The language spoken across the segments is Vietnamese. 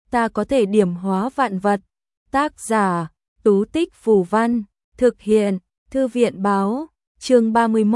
ta có thể điểm hóa vạn vật. Tác giả, Tú Tích Phù Văn, thực hiện, Thư viện báo, chương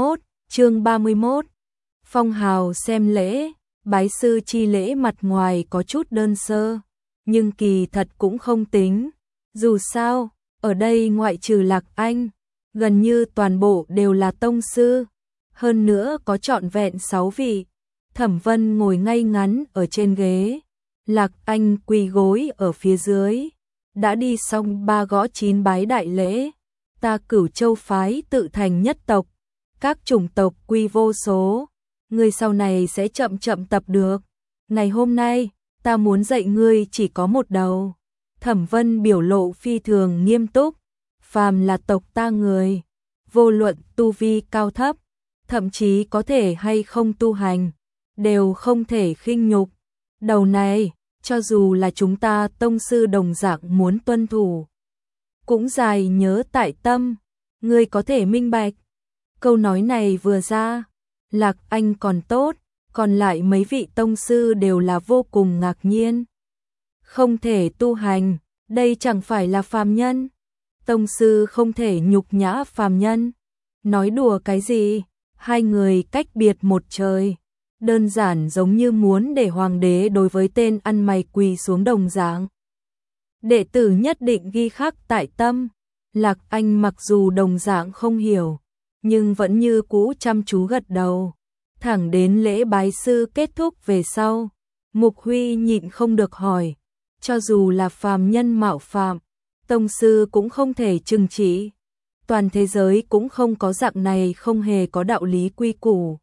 31. Phong hào xem lễ, bái sư chi lễ mặt ngoài có chút đơn sơ, nhưng kỳ thật cũng không tính. Dù sao, ở đây ngoại trừ Lạc Anh, gần như toàn bộ đều là tông sư, hơn nữa có trọn vẹn 6 vị. Thẩm Vân ngồi ngay ngắn ở trên ghế, Lạc Anh quỳ gối ở phía dưới, đã đi xong 3 gõ 9 bái đại lễ. Ta Cửu Châu phái tự thành nhất tộc, các chủng tộc quy vô số, ngươi sau này sẽ chậm chậm tập được. Ngày hôm nay, ta muốn dạy ngươi chỉ có một đầu. Thẩm Vân biểu lộ phi thường nghiêm túc, phàm là tộc ta người, vô luận tu vi cao thấp, thậm chí có thể hay không tu hành, đều không thể khinh nhục. Đầu này, cho dù là chúng ta tông sư đồng dạng muốn tuân thủ, cũng dài nhớ tại tâm, ngươi có thể minh bạch. Câu nói này vừa ra, Lạc Anh còn tốt, còn lại mấy vị tông sư đều là vô cùng ngạc nhiên. Không thể tu hành, đây chẳng phải là phàm nhân. Tông sư không thể nhục nhã phàm nhân. Nói đùa cái gì, hai người cách biệt một trời. Đơn giản giống như muốn để hoàng đế đối với tên ăn mày quỳ xuống đồng dạng. Đệ tử nhất định ghi khắc tại tâm. Lạc Anh mặc dù đồng dạng không hiểu, nhưng vẫn như cũ chăm chú gật đầu. Thẳng đến lễ bái sư kết thúc về sau, Mục Huy nhịn không được hỏi, cho dù là phàm nhân mạo phạm, tông sư cũng không thể trừng trị. Toàn thế giới cũng không có dạng này, không hề có đạo lý quy củ.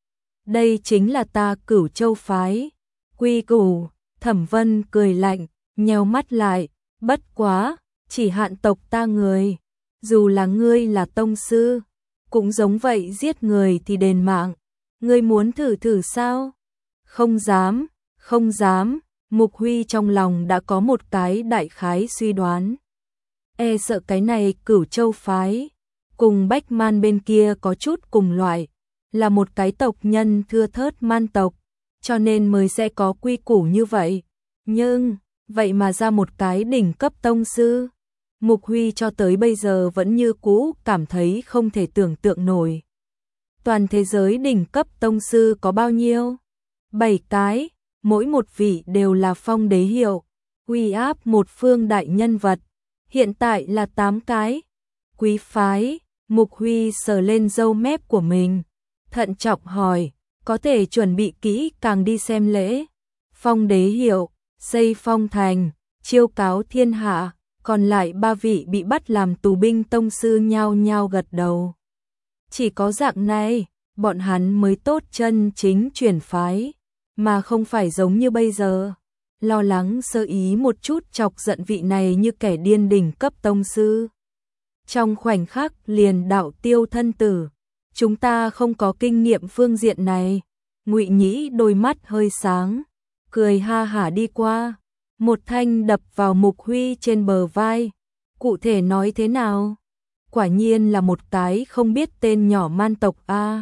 Đây chính là ta Cửu Châu phái. Quy củ. Thẩm Vân cười lạnh, nheo mắt lại, bất quá, chỉ hạn tộc ta người. Dù là ngươi là tông sư, cũng giống vậy, giết người thì đền mạng. Ngươi muốn thử thử sao? Không dám, không dám. Mục Huy trong lòng đã có một cái đại khái suy đoán. E sợ cái này Cửu Châu phái cùng Bách Man bên kia có chút cùng loại, là một cái tộc nhân thưa thớt man tộc, cho nên mới sẽ có quy củ như vậy. Nhưng, vậy mà ra một cái đỉnh cấp tông sư. Mục Huy cho tới bây giờ vẫn như cũ cảm thấy không thể tưởng tượng nổi. Toàn thế giới đỉnh cấp tông sư có bao nhiêu? 7 cái, mỗi một vị đều là phong đế hiệu, uy áp một phương đại nhân vật. Hiện tại là 8 cái. Quý phái, Mục Huy sờ lên râu mép của mình, thận trọng hỏi, có thể chuẩn bị kỹ càng đi xem lễ. Phong đế hiệu, xây phong thành, chiêu cáo thiên hạ, còn lại 3 vị bị bắt làm tù binh tông sư nhao nhao gật đầu. Chỉ có dạng này, bọn hắn mới tốt chân chính chuyển phái, mà không phải giống như bây giờ, lo lắng sơ ý một chút chọc giận vị này như kẻ điên đỉnh cấp tông sư. Trong khoảnh khắc liền đạo tiêu thân tử, chúng ta không có kinh nghiệm phương diện này. Ngụy Nhĩ đôi mắt hơi sáng, cười ha hả đi qua, một thanh đập vào Mục Huy trên bờ vai. Cụ thể nói thế nào? Quả nhiên là một cái không biết tên nhỏ man tộc a.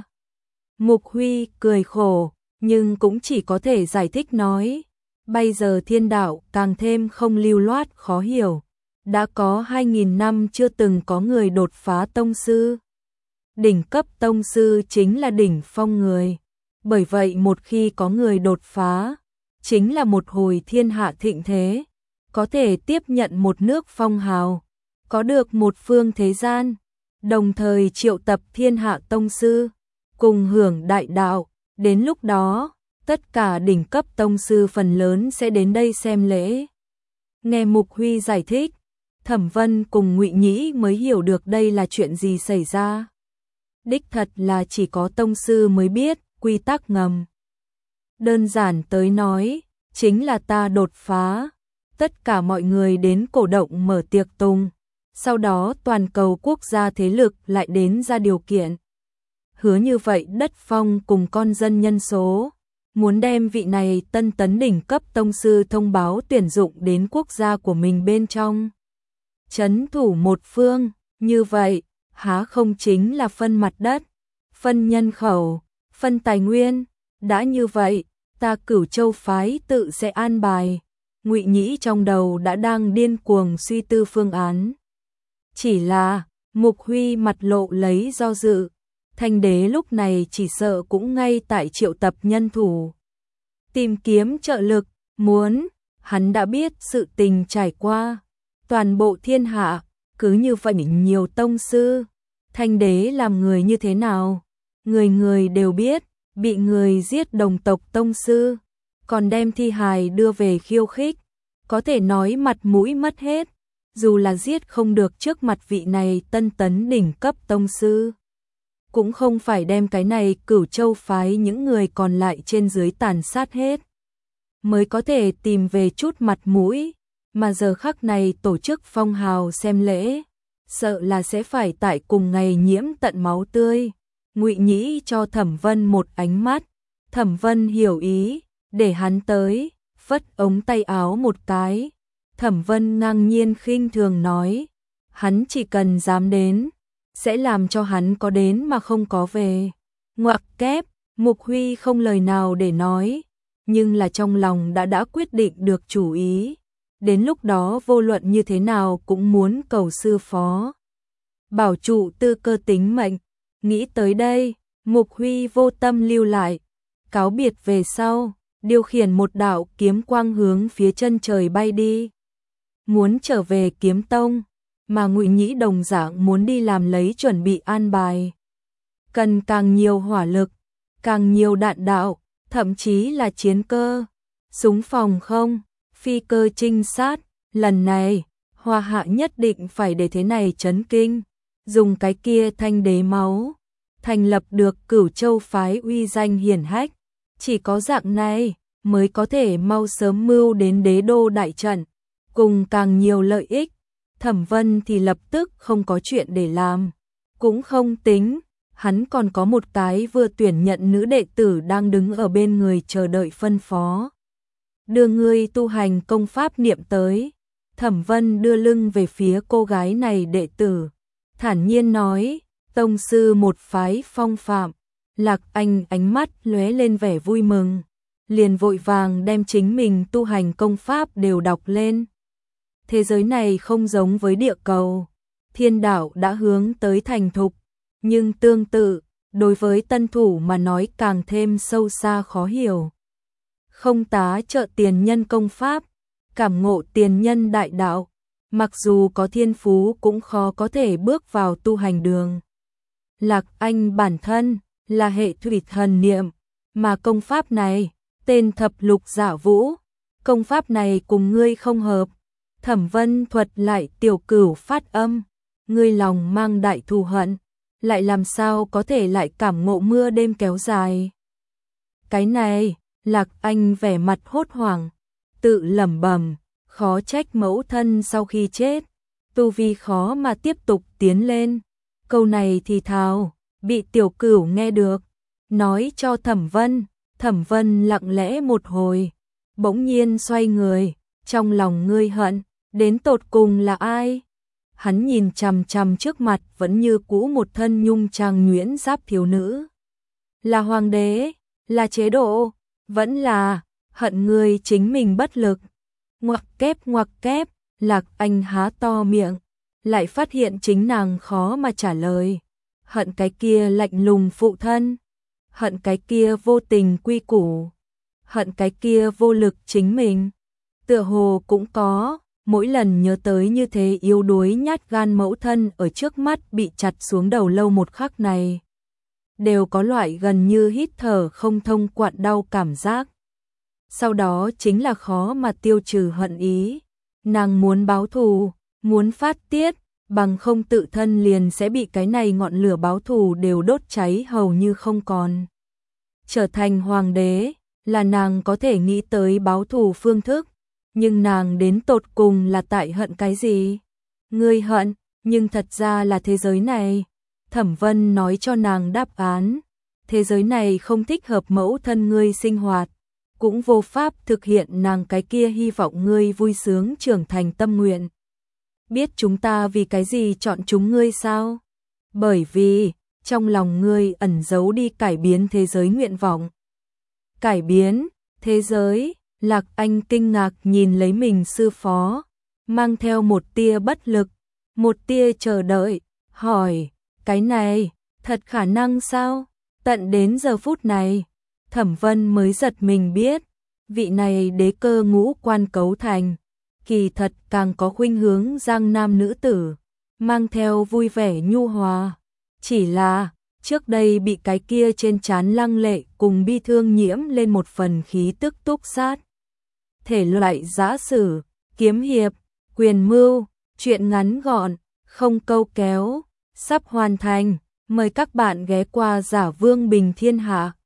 Mục Huy cười khổ, nhưng cũng chỉ có thể giải thích nói, bây giờ thiên đạo càng thêm không lưu loát khó hiểu, đã có 2000 năm chưa từng có người đột phá tông sư. Đỉnh cấp tông sư chính là đỉnh phong người, bởi vậy một khi có người đột phá, chính là một hồi thiên hạ thịnh thế, có thể tiếp nhận một nước phong hào, có được một phương thế gian, đồng thời triệu tập thiên hạ tông sư, cùng hưởng đại đạo. Đến lúc đó, tất cả đỉnh cấp tông sư phần lớn sẽ đến đây xem lễ. Nghe Mục Huy giải thích, Thẩm Vân cùng Ngụy Nhĩ mới hiểu được đây là chuyện gì xảy ra. Đích thật là chỉ có tông sư mới biết quy tắc ngầm. Đơn giản tới nói, chính là ta đột phá, tất cả mọi người đến cổ động mở tiệc tùng, sau đó toàn cầu quốc gia thế lực lại đến ra điều kiện. Hứa như vậy đất phong cùng con dân nhân số, muốn đem vị này tân tấn đỉnh cấp tông sư thông báo tuyển dụng đến quốc gia của mình bên trong. Trấn thủ một phương, như vậy, há không chính là phân mặt đất, phân nhân khẩu, phân tài nguyên. Đã như vậy, ta Cửu Châu phái tự sẽ an bài. Ngụy Nhĩ trong đầu đã đang điên cuồng suy tư phương án. Chỉ là, Mục Huy mặt lộ lấy do dự, Thanh đế lúc này chỉ sợ cũng ngay tại triệu tập nhân thủ. Tìm kiếm trợ lực, hắn đã biết sự tình trải qua. Toàn bộ thiên hạ, cứ như vậy nhiều tông sư. Thanh đế làm người như thế nào? Người người đều biết, bị người giết đồng tộc tông sư, còn đem thi hài đưa về khiêu khích. Có thể nói mặt mũi mất hết, dù là giết không được trước mặt vị này tân tấn đỉnh cấp tông sư. Cũng không phải đem cái này Cửu Châu phái những người còn lại trên dưới tàn sát hết. Mới có thể tìm về chút mặt mũi, mà giờ khắc này tổ chức phong hào xem lễ, sợ là sẽ phải tại cùng ngày nhiễm tận máu tươi. Ngụy Nhĩ cho Thẩm Vân một ánh mắt, Thẩm Vân hiểu ý, để hắn tới, phất ống tay áo một cái. Thẩm Vân ngang nhiên khinh thường nói, hắn chỉ cần dám đến, sẽ làm cho hắn có đến mà không có về. Ngoặc kép, Mục Huy không lời nào để nói, nhưng là trong lòng đã quyết định được chủ ý. Đến lúc đó vô luận như thế nào cũng muốn cầu sư phó bảo trụ tư cơ tính mệnh. Nghĩ tới đây, Mục Huy vô tâm lưu lại, cáo biệt về sau, điều khiển một đạo kiếm quang hướng phía chân trời bay đi. Muốn trở về Kiếm Tông, mà Ngụy Nhĩ đồng dạng muốn đi làm lấy chuẩn bị an bài. Cần càng nhiều hỏa lực, càng nhiều đạn đạo, thậm chí là chiến cơ, súng phòng không, phi cơ trinh sát. Lần này, Hoa Hạ nhất định phải để thế này chấn kinh, dùng cái kia Thanh đế máu, thành lập được Cửu Châu phái uy danh hiển hách. Chỉ có dạng này mới có thể mau sớm mưu đến đế đô đại trận, cùng càng nhiều lợi ích. Thẩm Vân thì lập tức không có chuyện để làm, cũng không tính, hắn còn có một cái vừa tuyển nhận nữ đệ tử đang đứng ở bên người chờ đợi phân phó. Đưa ngươi tu hành công pháp niệm tới. Thẩm Vân đưa lưng về phía cô gái này đệ tử, thản nhiên nói, tông sư một phái phong phạm. Lạc Anh ánh mắt lóe lên vẻ vui mừng, liền vội vàng đem chính mình tu hành công pháp đều đọc lên. Thế giới này không giống với địa cầu, thiên đạo đã hướng tới thành thục, nhưng tương tự, đối với tân thủ mà nói càng thêm sâu xa khó hiểu. Không tá trợ tiền nhân công pháp, cảm ngộ tiền nhân đại đạo, mặc dù có thiên phú cũng khó có thể bước vào tu hành đường. Lạc Anh bản thân là hệ thủy thần niệm, mà công pháp này, tên Thập Lục Dạ Vũ, công pháp này cùng ngươi không hợp. Thẩm Vân thuật lại Tiểu Cửu phát âm, ngươi lòng mang đại thù hận, lại làm sao có thể lại cảm ngộ mưa đêm kéo dài. Cái này, Lạc Anh vẻ mặt hốt hoảng, tự lẩm bẩm, khó trách mẫu thân sau khi chết, tu vi khó mà tiếp tục tiến lên. Câu này thì thào, bị Tiểu Cửu nghe được, nói cho Thẩm Vân. Thẩm Vân lặng lẽ một hồi, bỗng nhiên xoay người, trong lòng ngươi hận, đến tột cùng là ai? Hắn nhìn chằm chằm trước mặt vẫn như cũ một thân nhung trang nhuyễn giáp thiếu nữ. Là hoàng đế, là chế độ, vẫn là hận người chính mình bất lực. Ngoặc kép, Lạc Anh há to miệng, lại phát hiện chính nàng khó mà trả lời. Hận cái kia lạnh lùng phụ thân, hận cái kia vô tình quy củ, hận cái kia vô lực chính mình. Tựa hồ cũng có, mỗi lần nhớ tới như thế yếu đuối nhát gan mẫu thân ở trước mắt bị chặt xuống đầu lâu một khắc này, đều có loại gần như hít thở không thông quặn đau cảm giác. Sau đó chính là khó mà tiêu trừ hận ý. Nàng muốn báo thù, muốn phát tiết, bằng không tự thân liền sẽ bị cái này ngọn lửa báo thù đều đốt cháy hầu như không còn. Trở thành hoàng đế, là nàng có thể nghĩ tới báo thù phương thức, nhưng nàng đến tột cùng là tại hận cái gì? Ngươi hận, nhưng thật ra là thế giới này. Thẩm Vân nói cho nàng đáp án, thế giới này không thích hợp mẫu thân ngươi sinh hoạt, cũng vô pháp thực hiện nàng cái kia hy vọng ngươi vui sướng trưởng thành tâm nguyện. Biết chúng ta vì cái gì chọn chúng ngươi sao? Bởi vì, trong lòng ngươi ẩn giấu đi cải biến thế giới nguyện vọng. Cải biến, thế giới, Lạc Anh kinh ngạc nhìn lấy mình sư phó, mang theo một tia bất lực, một tia chờ đợi, hỏi, cái này, thật khả năng sao? Tận đến giờ phút này, Thẩm Vân mới giật mình biết, vị này đế cơ ngũ quan cấu thành, kỳ thật càng có khuynh hướng giang nam nữ tử, mang theo vui vẻ nhu hòa. Chỉ là, trước đây bị cái kia trên trán lăng lệ cùng bi thương nhiễm lên một phần khí tức túc sát. Thể loại giã sử, kiếm hiệp, quyền mưu, truyện ngắn gọn, không câu kéo, sắp hoàn thành. Mời các bạn ghé qua Giả Vương Bình Thiên Hạ.